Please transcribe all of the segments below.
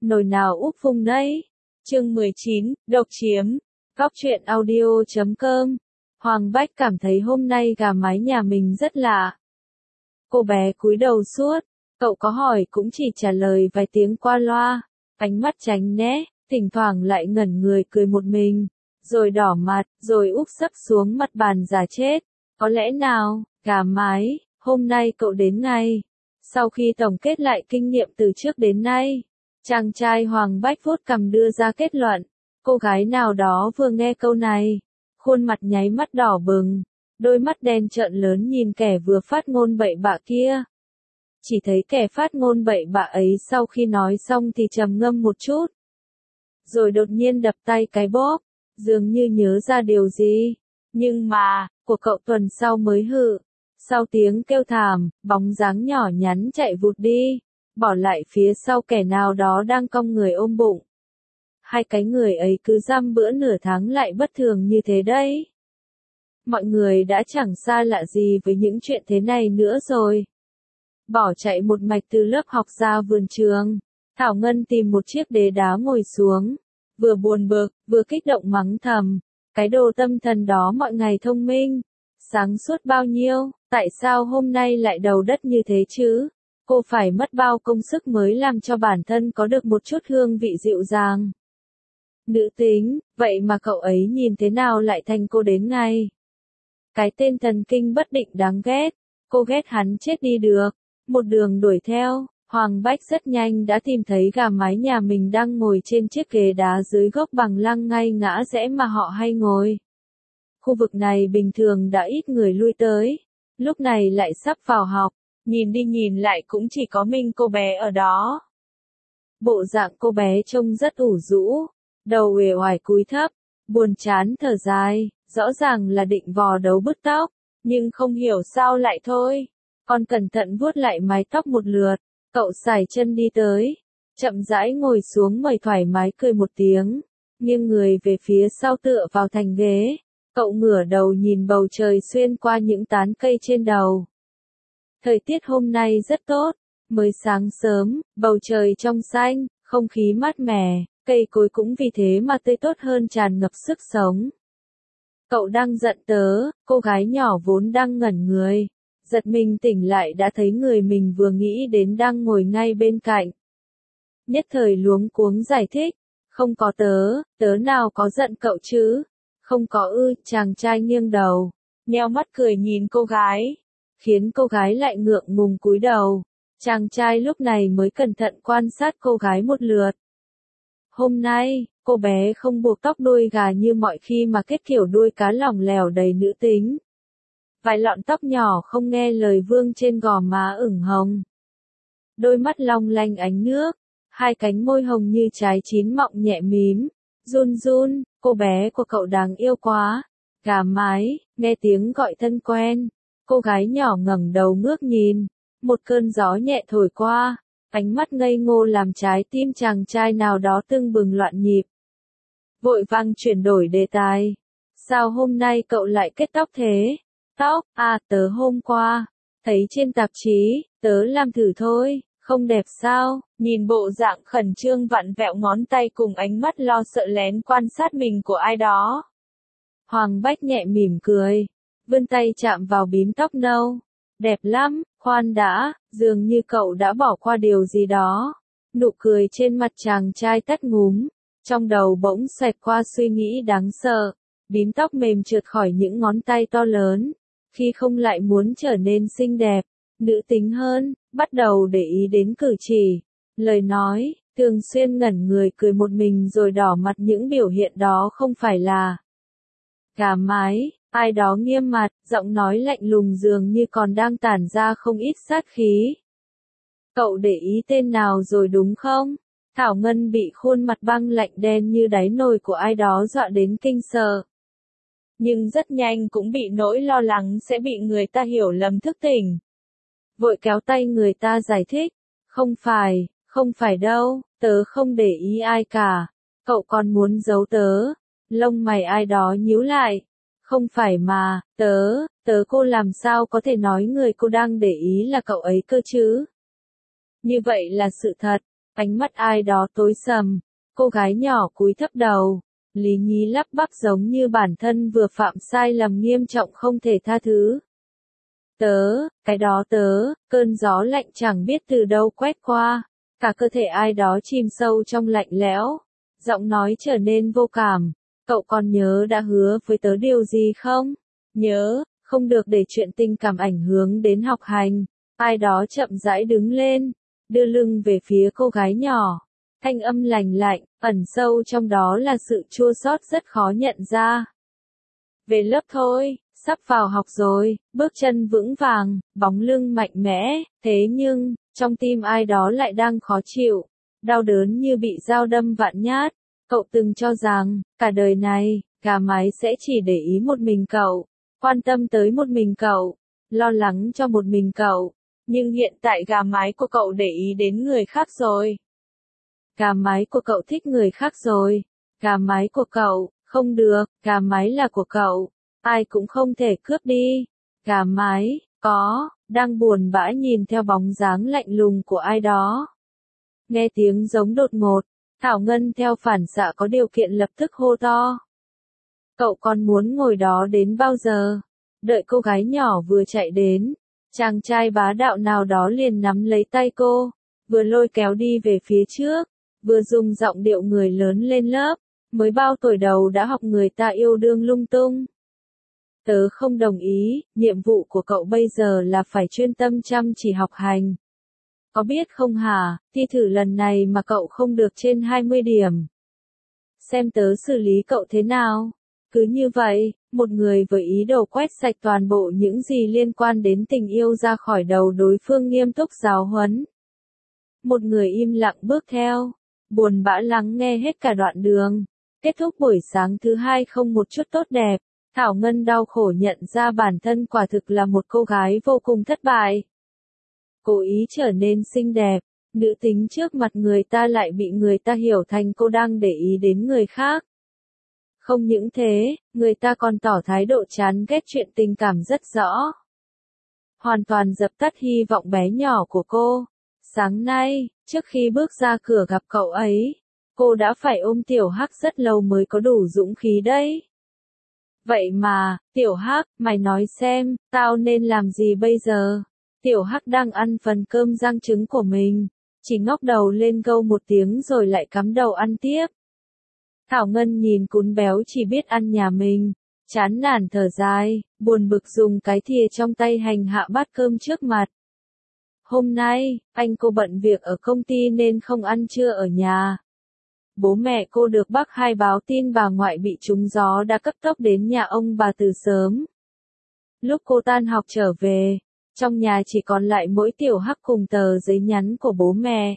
Nồi nào úp vung đấy. Chương 19, độc chiếm. Góc truyện audio.com. Hoàng Bách cảm thấy hôm nay gà mái nhà mình rất lạ. Cô bé cúi đầu suốt, cậu có hỏi cũng chỉ trả lời vài tiếng qua loa, ánh mắt tránh né, thỉnh thoảng lại ngẩn người cười một mình, rồi đỏ mặt, rồi úp sấp xuống mặt bàn giả chết. Có lẽ nào, gà mái, hôm nay cậu đến ngay. Sau khi tổng kết lại kinh nghiệm từ trước đến nay, chàng trai Hoàng Bách vuốt cằm đưa ra kết luận. Cô gái nào đó vừa nghe câu này, khuôn mặt nháy mắt đỏ bừng, đôi mắt đen trợn lớn nhìn kẻ vừa phát ngôn bậy bạ kia. Chỉ thấy kẻ phát ngôn bậy bạ ấy sau khi nói xong thì trầm ngâm một chút, rồi đột nhiên đập tay cái bóp, dường như nhớ ra điều gì. Nhưng mà, của cậu tuần sau mới hự. Sau tiếng kêu thảm, bóng dáng nhỏ nhắn chạy vụt đi, bỏ lại phía sau kẻ nào đó đang cong người ôm bụng. Hai cái người ấy cứ dăm bữa nửa tháng lại bất thường như thế đấy. Mọi người đã chẳng xa lạ gì với những chuyện thế này nữa rồi. Bỏ chạy một mạch từ lớp học ra vườn trường, Thảo Ngân tìm một chiếc ghế đá ngồi xuống, vừa buồn bực, vừa kích động mắng thầm. Cái đồ tâm thần đó mọi ngày thông minh, sáng suốt bao nhiêu, tại sao hôm nay lại đầu đất như thế chứ? Cô phải mất bao công sức mới làm cho bản thân có được một chút hương vị dịu dàng. Nữ tính, vậy mà cậu ấy nhìn thế nào lại thành cô đến ngay. Cái tên thần kinh bất định đáng ghét, cô ghét hắn chết đi được. Một đường đuổi theo, Hoàng Bách rất nhanh đã tìm thấy gà mái nhà mình đang ngồi trên chiếc ghế đá dưới gốc bằng lăng ngay ngã rẽ mà họ hay ngồi. Khu vực này bình thường đã ít người lui tới, lúc này lại sắp vào học, nhìn đi nhìn lại cũng chỉ có mình cô bé ở đó. Bộ dạng cô bé trông rất ủ rũ, đầu uể oải cúi thấp, buồn chán thở dài, rõ ràng là định vò đấu bứt tóc, nhưng không hiểu sao lại thôi. Còn cẩn thận vuốt lại mái tóc một lượt, cậu sải chân đi tới, chậm rãi ngồi xuống mời thoải mái cười một tiếng, nghiêng người về phía sau tựa vào thành ghế, cậu ngửa đầu nhìn bầu trời xuyên qua những tán cây trên đầu. Thời tiết hôm nay rất tốt, mới sáng sớm, bầu trời trong xanh, không khí mát mẻ, cây cối cũng vì thế mà tươi tốt hơn tràn ngập sức sống. Cậu đang giận tớ, cô gái nhỏ vốn đang ngẩn người. Giật mình tỉnh lại đã thấy người mình vừa nghĩ đến đang ngồi ngay bên cạnh. Nhất thời luống cuống giải thích, không có tớ nào có giận cậu chứ, không có ư, chàng trai nghiêng đầu, nheo mắt cười nhìn cô gái, khiến cô gái lại ngượng ngùng cúi đầu, chàng trai lúc này mới cẩn thận quan sát cô gái một lượt. Hôm nay, cô bé không buộc tóc đuôi gà như mọi khi mà kết kiểu đuôi cá lỏng lẻo đầy nữ tính. Vài lọn tóc nhỏ không nghe lời vương trên gò má ửng hồng. Đôi mắt long lanh ánh nước, hai cánh môi hồng như trái chín mọng nhẹ mím, run run, cô bé của cậu đáng yêu quá. Gà mái, nghe tiếng gọi thân quen, cô gái nhỏ ngẩng đầu ngước nhìn, một cơn gió nhẹ thổi qua, ánh mắt ngây ngô làm trái tim chàng trai nào đó tưng bừng loạn nhịp. Vội vàng chuyển đổi đề tài. Sao hôm nay cậu lại kết tóc thế? Tóc, tớ hôm qua, thấy trên tạp chí, tớ làm thử thôi, không đẹp sao, nhìn bộ dạng khẩn trương vặn vẹo ngón tay cùng ánh mắt lo sợ lén quan sát mình của ai đó. Hoàng Bách nhẹ mỉm cười, vươn tay chạm vào bím tóc nâu, đẹp lắm, khoan đã, dường như cậu đã bỏ qua điều gì đó. Nụ cười trên mặt chàng trai tắt ngúm, trong đầu bỗng xẹt qua suy nghĩ đáng sợ, bím tóc mềm trượt khỏi những ngón tay to lớn. Khi không lại muốn trở nên xinh đẹp, nữ tính hơn, bắt đầu để ý đến cử chỉ, lời nói, thường xuyên ngẩn người cười một mình rồi đỏ mặt, những biểu hiện đó không phải là gà mái, ai đó nghiêm mặt, giọng nói lạnh lùng dường như còn đang tản ra không ít sát khí. Cậu để ý tên nào rồi đúng không? Thảo Ngân bị khuôn mặt băng lạnh đen như đáy nồi của ai đó dọa đến kinh sợ. Nhưng rất nhanh cũng bị nỗi lo lắng sẽ bị người ta hiểu lầm thức tỉnh. Vội kéo tay người ta giải thích, không phải đâu, tớ không để ý ai cả, cậu còn muốn giấu tớ, lông mày ai đó nhíu lại, không phải mà, tớ cô làm sao có thể nói người cô đang để ý là cậu ấy cơ chứ? Như vậy là sự thật, Ánh mắt ai đó tối sầm, cô gái nhỏ cúi thấp đầu, lý nhí lắp bắp giống như bản thân vừa phạm sai lầm nghiêm trọng không thể tha thứ. Cái đó cơn gió lạnh chẳng biết từ đâu quét qua, cả cơ thể ai đó chìm sâu trong lạnh lẽo, giọng nói trở nên vô cảm, cậu còn nhớ đã hứa với tớ điều gì không? Nhớ, không được để chuyện tình cảm ảnh hưởng đến học hành. Ai đó chậm rãi đứng lên, đưa lưng về phía cô gái nhỏ, thanh âm lành lạnh, ẩn sâu trong đó là sự chua xót rất khó nhận ra. Về lớp thôi, sắp vào học rồi, bước chân vững vàng, bóng lưng mạnh mẽ, thế nhưng, trong tim ai đó lại đang khó chịu, đau đớn như bị dao đâm vạn nhát. Cậu từng cho rằng, cả đời này, gà mái sẽ chỉ để ý một mình cậu, quan tâm tới một mình cậu, lo lắng cho một mình cậu, nhưng hiện tại gà mái của cậu để ý đến người khác rồi. Gà mái của cậu thích người khác rồi, gà mái của cậu, không được, gà mái là của cậu, ai cũng không thể cướp đi. Gà mái, đang buồn bã nhìn theo bóng dáng lạnh lùng của ai đó. Nghe tiếng giống đột ngột, Thảo Ngân theo phản xạ có điều kiện lập tức hô to. Cậu còn muốn ngồi đó đến bao giờ? Đợi cô gái nhỏ vừa chạy đến, chàng trai bá đạo nào đó liền nắm lấy tay cô, vừa lôi kéo đi về phía trước, vừa dùng giọng điệu người lớn lên lớp, mới bao tuổi đầu đã học người ta yêu đương lung tung. Tớ không đồng ý, nhiệm vụ của cậu bây giờ là phải chuyên tâm chăm chỉ học hành. Có biết không hả, thi thử lần này mà cậu không được trên 20 điểm. Xem tớ xử lý cậu thế nào. Cứ như vậy, một người với ý đồ quét sạch toàn bộ những gì liên quan đến tình yêu ra khỏi đầu đối phương nghiêm túc giáo huấn. Một người im lặng bước theo, buồn bã lắng nghe hết cả đoạn đường. Kết thúc buổi sáng thứ hai không một chút tốt đẹp, Thảo Ngân đau khổ nhận ra bản thân quả thực là một cô gái vô cùng thất bại. Cố ý trở nên xinh đẹp, nữ tính trước mặt người ta lại bị người ta hiểu thành cô đang để ý đến người khác. Không những thế, người ta còn tỏ thái độ chán ghét chuyện tình cảm rất rõ. Hoàn toàn dập tắt hy vọng bé nhỏ của cô. Sáng nay, trước khi bước ra cửa gặp cậu ấy, cô đã phải ôm Tiểu Hắc rất lâu mới có đủ dũng khí đấy. Vậy mà, Tiểu Hắc, mày nói xem, tao nên làm gì bây giờ? Tiểu Hắc đang ăn phần cơm rang trứng của mình, chỉ ngóc đầu lên gâu một tiếng rồi lại cắm đầu ăn tiếp. Thảo Ngân nhìn cún béo chỉ biết ăn nhà mình, chán nản thở dài, buồn bực dùng cái thìa trong tay hành hạ bát cơm trước mặt. Hôm nay, anh cô bận việc ở công ty nên không ăn trưa ở nhà. Bố mẹ cô được bác hai báo tin bà ngoại bị trúng gió đã cấp tốc đến nhà ông bà từ sớm. Lúc cô tan học trở về, trong nhà chỉ còn lại mỗi Tiểu Hắc cùng tờ giấy nhắn của bố mẹ.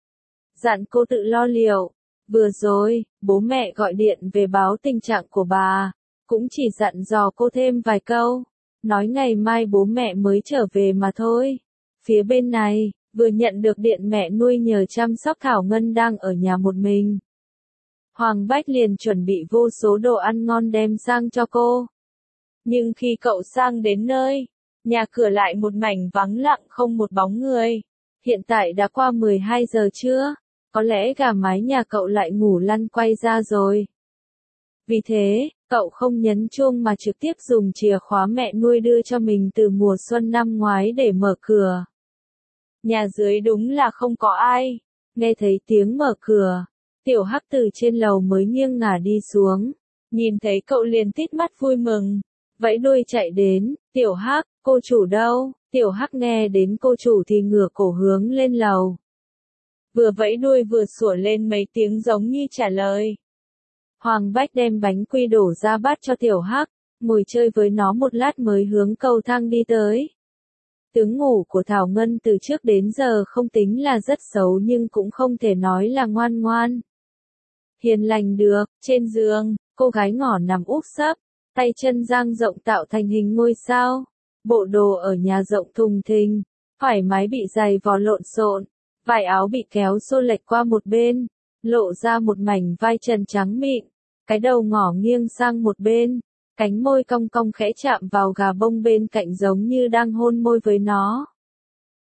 Dặn cô tự lo liệu. Vừa rồi, bố mẹ gọi điện về báo tình trạng của bà, cũng chỉ dặn dò cô thêm vài câu, nói ngày mai bố mẹ mới trở về mà thôi. Phía bên này, vừa nhận được điện mẹ nuôi nhờ chăm sóc Thảo Ngân đang ở nhà một mình. Hoàng Bách liền chuẩn bị vô số đồ ăn ngon đem sang cho cô. Nhưng khi cậu sang đến nơi, nhà cửa lại một mảnh vắng lặng không một bóng người. Hiện tại đã qua 12 giờ trưa. Có lẽ gà mái nhà cậu lại ngủ lăn quay ra rồi. Vì thế, cậu không nhấn chuông mà trực tiếp dùng chìa khóa mẹ nuôi đưa cho mình từ mùa xuân năm ngoái để mở cửa. Nhà dưới đúng là không có ai. Nghe thấy tiếng mở cửa, Tiểu Hắc từ trên lầu mới nghiêng ngả đi xuống. Nhìn thấy cậu liền tít mắt vui mừng. Vẫy đuôi chạy đến, Tiểu Hắc, cô chủ đâu? Tiểu Hắc nghe đến cô chủ thì ngửa cổ hướng lên lầu. Vừa vẫy đuôi vừa sủa lên mấy tiếng giống như trả lời. Hoàng Bách đem bánh quy đổ ra bát cho Tiểu Hắc, ngồi chơi với nó một lát mới hướng cầu thang đi tới. Tướng ngủ của Thảo Ngân từ trước đến giờ không tính là rất xấu nhưng cũng không thể nói là ngoan ngoan. Hiền lành được, trên giường, cô gái ngỏ nằm úp sấp, tay chân dang rộng tạo thành hình ngôi sao. Bộ đồ ở nhà rộng thùng thình, thoải mái bị giày vò lộn xộn. Vải áo bị kéo xô lệch qua một bên, lộ ra một mảnh vai trần trắng mịn, cái đầu ngỏ nghiêng sang một bên, cánh môi cong cong khẽ chạm vào gà bông bên cạnh giống như đang hôn môi với nó.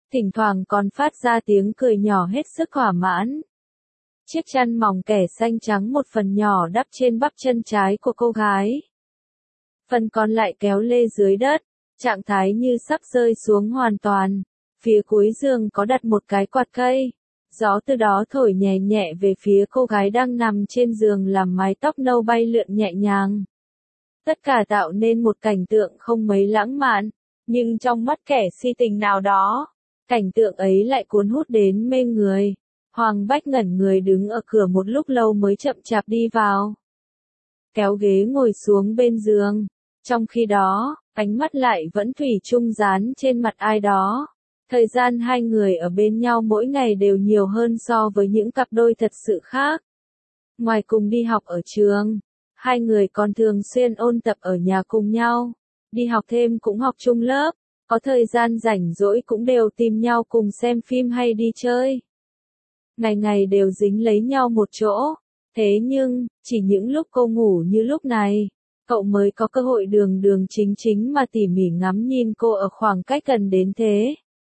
thỉnh thoảng còn phát ra tiếng cười nhỏ hết sức thỏa mãn. Chiếc chăn mỏng kẻ xanh trắng một phần nhỏ đắp trên bắp chân trái của cô gái. Phần còn lại kéo lê dưới đất, trạng thái như sắp rơi xuống hoàn toàn. Phía cuối giường có đặt một cái quạt cây. Gió từ đó thổi nhẹ nhẹ về phía cô gái đang nằm trên giường làm mái tóc nâu bay lượn nhẹ nhàng. Tất cả tạo nên một cảnh tượng không mấy lãng mạn, nhưng trong mắt kẻ si tình nào đó, cảnh tượng ấy lại cuốn hút đến mê người. Hoàng Bách ngẩn người đứng ở cửa một lúc lâu mới chậm chạp đi vào. Kéo ghế ngồi xuống bên giường. Trong khi đó, ánh mắt lại vẫn thủy chung dán trên mặt ai đó. Thời gian hai người ở bên nhau mỗi ngày đều nhiều hơn so với những cặp đôi thật sự khác. Ngoài cùng đi học ở trường, hai người còn thường xuyên ôn tập ở nhà cùng nhau. Đi học thêm cũng học chung lớp, có thời gian rảnh rỗi cũng đều tìm nhau cùng xem phim hay đi chơi. Ngày ngày đều dính lấy nhau một chỗ. Thế nhưng, chỉ những lúc cô ngủ như lúc này, cậu mới có cơ hội đường đường chính chính mà tỉ mỉ ngắm nhìn cô ở khoảng cách gần đến thế.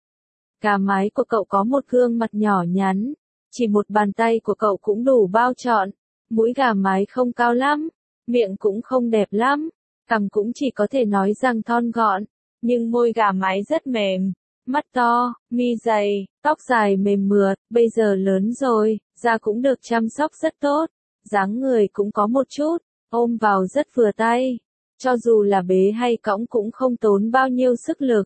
Gà mái của cậu có một gương mặt nhỏ nhắn, chỉ một bàn tay của cậu cũng đủ bao trọn. Mũi gà mái không cao lắm, miệng cũng không đẹp lắm, cằm cũng chỉ có thể nói rằng thon gọn, nhưng môi gà mái rất mềm, mắt to, mi dày, tóc dài mềm mượt, bây giờ lớn rồi, da cũng được chăm sóc rất tốt, dáng người cũng có một chút, ôm vào rất vừa tay, cho dù là bế hay cõng cũng không tốn bao nhiêu sức lực.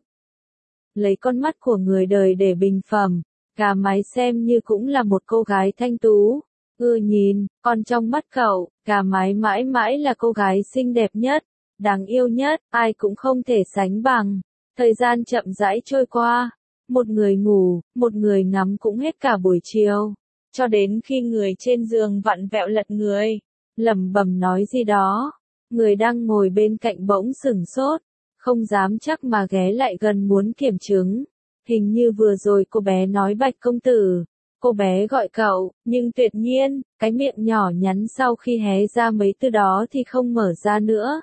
Lấy con mắt của người đời để bình phẩm, gà mái xem như cũng là một cô gái thanh tú, ưa nhìn, còn trong mắt cậu, gà mái mãi mãi là cô gái xinh đẹp nhất, đáng yêu nhất, ai cũng không thể sánh bằng. Thời gian chậm rãi trôi qua, một người ngủ, một người ngắm cũng hết cả buổi chiều, cho đến khi người trên giường vặn vẹo lật người, lẩm bẩm nói gì đó, người đang ngồi bên cạnh bỗng sửng sốt, không dám chắc mà ghé lại gần muốn kiểm chứng. Hình như vừa rồi cô bé nói Bạch công tử, cô bé gọi cậu, nhưng tuyệt nhiên, cái miệng nhỏ nhắn sau khi hé ra mấy từ đó thì không mở ra nữa.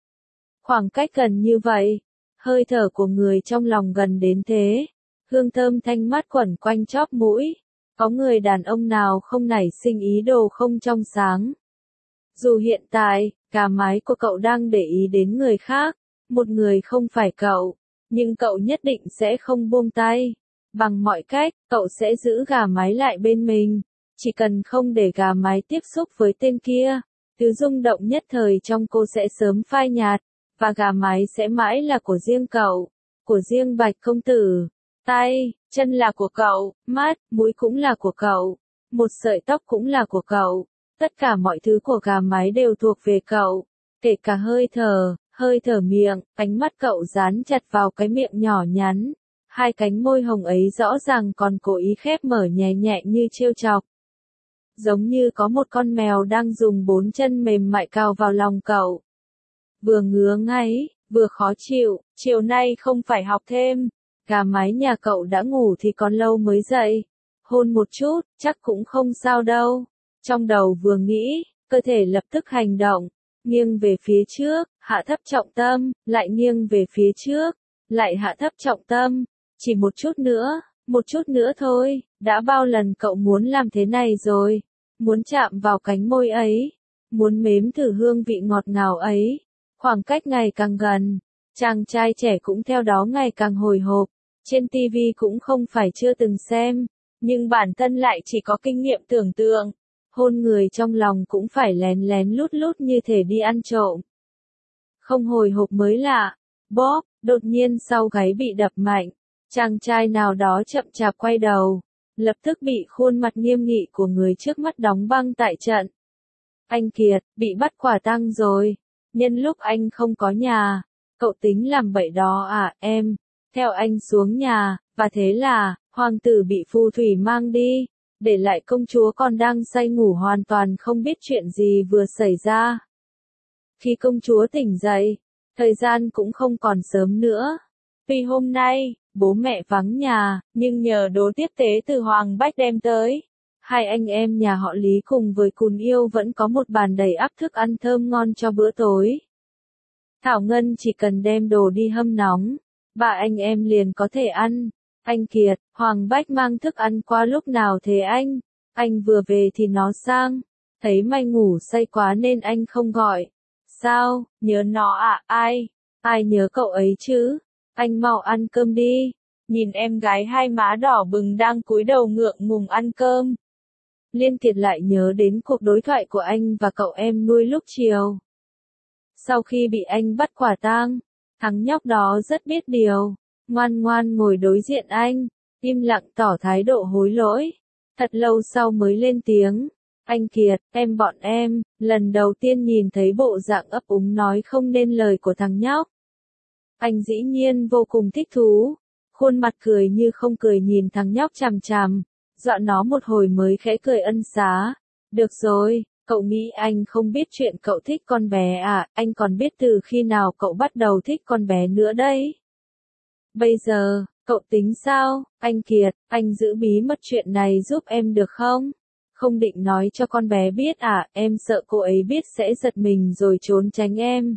Khoảng cách gần như vậy, hơi thở của người trong lòng gần đến thế, hương thơm thanh mát quẩn quanh chóp mũi, có người đàn ông nào không nảy sinh ý đồ không trong sáng. Dù hiện tại, gà mái của cậu đang để ý đến người khác, một người không phải cậu, nhưng cậu nhất định sẽ không buông tay. Bằng mọi cách, cậu sẽ giữ gà mái lại bên mình, chỉ cần không để gà mái tiếp xúc với tên kia, thứ rung động nhất thời trong cô sẽ sớm phai nhạt, và gà mái sẽ mãi là của riêng cậu, của riêng Bạch công tử. Tay, chân là của cậu, mắt, mũi cũng là của cậu, một sợi tóc cũng là của cậu, tất cả mọi thứ của gà mái đều thuộc về cậu, kể cả hơi thở miệng, ánh mắt cậu dán chặt vào cái miệng nhỏ nhắn, hai cánh môi hồng ấy rõ ràng còn cố ý khép mở nhẹ nhẹ như trêu chọc. Giống như có một con mèo đang dùng bốn chân mềm mại cào vào lòng cậu. Vừa ngứa ngáy, vừa khó chịu, chiều nay không phải học thêm, gà mái nhà cậu đã ngủ thì còn lâu mới dậy. Hôn một chút, chắc cũng không sao đâu. Trong đầu vừa nghĩ, cơ thể lập tức hành động, nghiêng về phía trước, hạ thấp trọng tâm, lại nghiêng về phía trước, lại hạ thấp trọng tâm, chỉ một chút nữa thôi, đã bao lần cậu muốn làm thế này rồi, muốn chạm vào cánh môi ấy, muốn nếm thử hương vị ngọt ngào ấy, khoảng cách ngày càng gần, chàng trai trẻ cũng theo đó ngày càng hồi hộp, trên TV cũng không phải chưa từng xem, nhưng bản thân lại chỉ có kinh nghiệm tưởng tượng. Hôn người trong lòng cũng phải lén lén lút lút như thể đi ăn trộm. Không hồi hộp mới lạ. Bóp, đột nhiên sau gáy bị đập mạnh. Chàng trai nào đó chậm chạp quay đầu. Lập tức bị khuôn mặt nghiêm nghị của người trước mắt đóng băng tại trận. Anh Kiệt, bị bắt quả tang rồi. Nhân lúc anh không có nhà. Cậu tính làm bậy đó à, em? Theo anh xuống nhà, và thế là, hoàng tử bị phù thủy mang đi. Để lại công chúa còn đang say ngủ hoàn toàn không biết chuyện gì vừa xảy ra. Khi công chúa tỉnh dậy, thời gian cũng không còn sớm nữa. Vì hôm nay, bố mẹ vắng nhà, nhưng nhờ đồ tiếp tế từ Hoàng Bách đem tới. Hai anh em nhà họ Lý cùng với Cùn Yêu vẫn có một bàn đầy ắp thức ăn thơm ngon cho bữa tối. Thảo Ngân chỉ cần đem đồ đi hâm nóng, ba anh em liền có thể ăn. Anh Kiệt, Hoàng Bách mang thức ăn qua lúc nào thế anh? Anh vừa về thì nó sang. Thấy mày ngủ say quá nên anh không gọi. Sao, nhớ nó à? Ai? Ai nhớ cậu ấy chứ? Anh mau ăn cơm đi. Nhìn em gái hai má đỏ bừng đang cúi đầu ngượng ngùng ăn cơm. Liên Kiệt lại nhớ đến cuộc đối thoại của anh và cậu em nuôi lúc chiều. Sau khi bị anh bắt quả tang, thằng nhóc đó rất biết điều, ngoan ngoan ngồi đối diện anh, im lặng tỏ thái độ hối lỗi. Thật lâu sau mới lên tiếng, anh Kiệt, bọn em, lần đầu tiên nhìn thấy bộ dạng ấp úng nói không nên lời của thằng nhóc. Anh dĩ nhiên vô cùng thích thú, khuôn mặt cười như không cười nhìn thằng nhóc chằm chằm, dọa nó một hồi mới khẽ cười ân xá. Được rồi, cậu nghĩ anh không biết chuyện cậu thích con bé à, anh còn biết từ khi nào cậu bắt đầu thích con bé nữa đấy. Bây giờ, cậu tính sao, anh Kiệt, anh giữ bí mật chuyện này giúp em được không? Không định nói cho con bé biết à, em sợ cô ấy biết sẽ giật mình rồi trốn tránh em.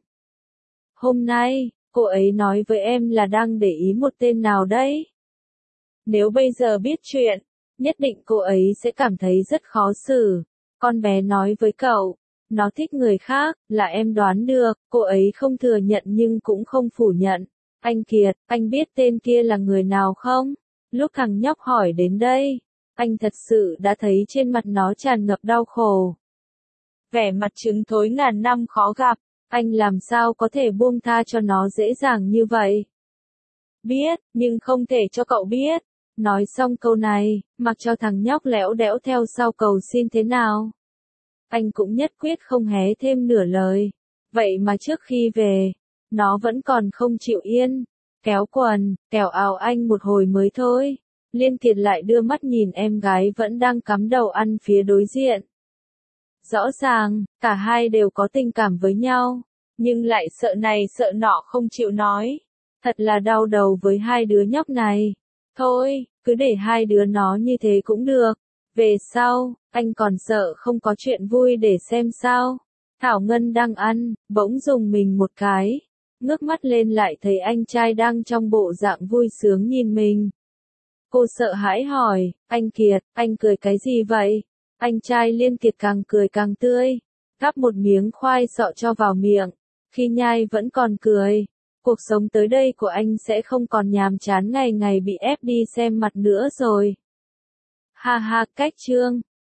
Hôm nay, cô ấy nói với em là đang để ý một tên nào đấy. Nếu bây giờ biết chuyện, nhất định cô ấy sẽ cảm thấy rất khó xử. Con bé nói với cậu, nó thích người khác, là em đoán được, cô ấy không thừa nhận nhưng cũng không phủ nhận. Anh Kiệt, anh biết tên kia là người nào không? Lúc thằng nhóc hỏi đến đây, anh thật sự đã thấy trên mặt nó tràn ngập đau khổ. Vẻ mặt trứng thối ngàn năm khó gặp, anh làm sao có thể buông tha cho nó dễ dàng như vậy? Biết, nhưng không thể cho cậu biết. Nói xong câu này, mặc cho thằng nhóc lẽo đẽo theo sau cầu xin thế nào. Anh cũng nhất quyết không hé thêm nửa lời. Vậy mà trước khi về, nó vẫn còn không chịu yên. Kéo quần, kẻo ào anh một hồi mới thôi. Liên Kiệt lại đưa mắt nhìn em gái vẫn đang cắm đầu ăn phía đối diện. Rõ ràng, cả hai đều có tình cảm với nhau, nhưng lại sợ này sợ nọ không chịu nói. Thật là đau đầu với hai đứa nhóc này. Thôi, cứ để hai đứa nó như thế cũng được. Về sau, anh còn sợ không có chuyện vui để xem sao. Thảo Ngân đang ăn, bỗng rùng mình một cái. Ngước mắt lên lại thấy anh trai đang trong bộ dạng vui sướng nhìn mình. Cô sợ hãi hỏi, anh Kiệt, anh cười cái gì vậy? Anh trai Liên Kiệt càng cười càng tươi. Gắp một miếng khoai sọ cho vào miệng. Khi nhai vẫn còn cười. Cuộc sống tới đây của anh sẽ không còn nhàm chán ngày ngày bị ép đi xem mặt nữa rồi. Ha ha, cách chương.